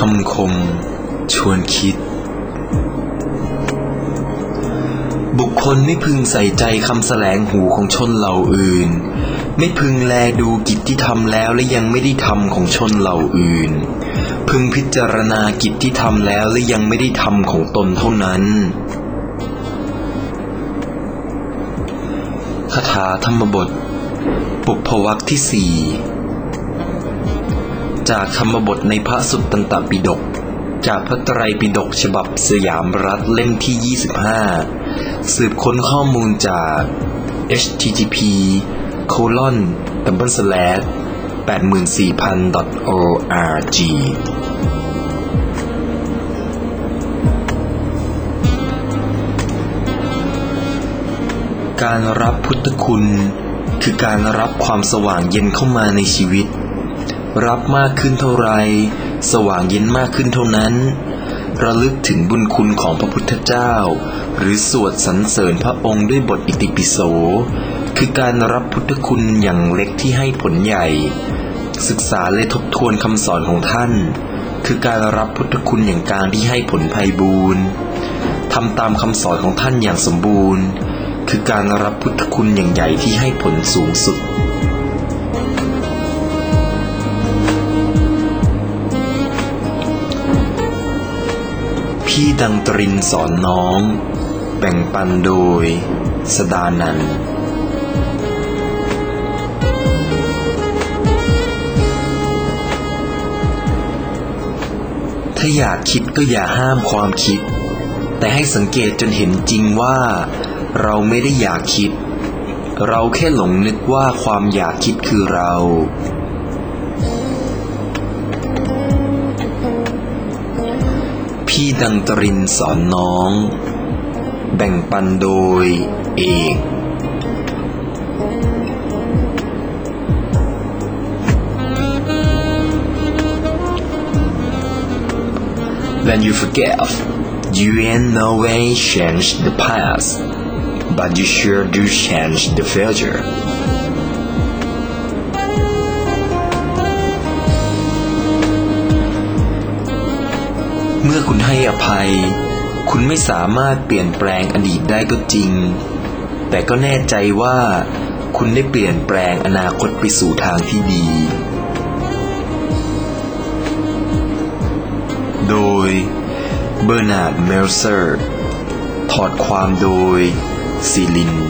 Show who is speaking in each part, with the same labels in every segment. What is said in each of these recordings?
Speaker 1: ำคมชวนคิดบุคคลไม่พึงใส่ใจคำแสลงหูของชนเหล่าอื่นไม่พึงแลดูกิจที่ทำแล้วและยังไม่ได้ทำของชนเหล่าอื่นพึงพิจารณากิจที่ทำแล้วและยังไม่ได้ทำของตนเท่านั้นคาถาธรรมบทปุพพวรรคที่ 4จากธรรมบทในพระสุตตันตปิฎกจากพระไตรปิฎกฉบับสยามรัฐเล่มที่ 25สืบค้นข้อมูลจาก http://84000.org การรับพุทธคุณคือการรับความสว่างเย็นเข้ามาในชีวิตรับมากขึ้นเท่าไรสว่างเย็นมากขึ้นเท่านั้นระลึกถึงบุญคุณของพระพุทธเจ้าหรือสวดสรรเสริญพระองค์ด้วยบทอิติปิโสคือการรับพุทธคุณอย่างเล็กที่ให้ผลใหญ่ศึกษาและทบทวนคำสอนของท่านคือการรับพุทธคุณอย่างกลางที่ให้ผลไพบูรณ์ทำตามคำสอนของท่านอย่างสมบูรณ์คือการรับพุทธคุณอย่างใหญ่ที่ให้ผลสูงสุดพี่ดังตรินสอนน้องแบ่งปันโดยสดานันท์ถ้าอยากคิดก็อย่าห้ามความคิดแต่ให้สังเกตจนเห็นจริงว่าเราไม่ได้อยากคิดเราแค่หลงนึกว่าความอยากคิดคือเราพี่ดังตรินสอนน้องแบ่งปันโดยเอก When you forgive, you in no way change the past, but you sure do change the future. เมื่อคุณให้อภัยคุณไม่สามารถเปลี่ยนแปลงอดีตได้ก็จริงแต่ก็แน่ใจว่าคุณได้เปลี่ยนแปลงอนาคตไปสู่ทางที่ดีโดยเบอร์นาร์ด เมลเซอร์ถอดความโดยซิลิน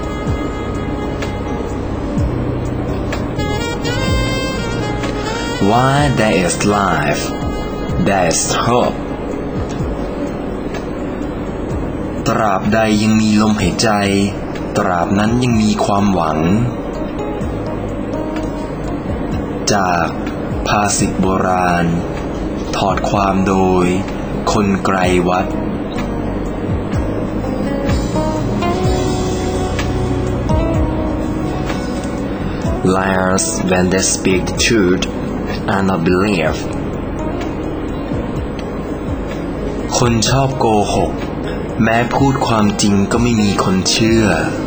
Speaker 1: While there is life, there is hope. ตราบใดยังมีลมหายใจตราบนั้นยังมีความหวังจากภาษิตโบราณถอดความโดยคนไกรวัฒน์Liars, when they speak the truth, are not believed. คนชอบโกหกแม้พูดความจริงก็ไม่มีคนเชื่อ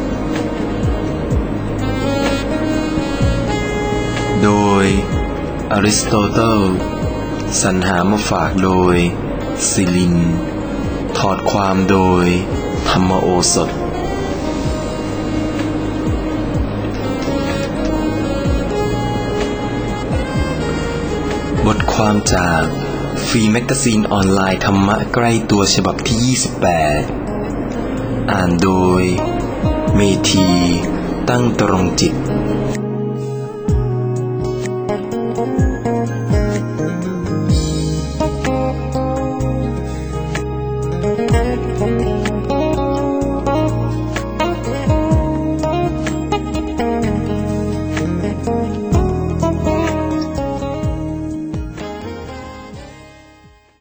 Speaker 1: โดยอริสโตเติลสรรหามาฝากโดยซิลินถอดความโดยธรรมโอสถบทความจากฟรีแมกกาซีนออนไลน์ธรรมะใกล้ตัวฉบับที่ 28 อ่านโดยเมธีตั้งตรงจิต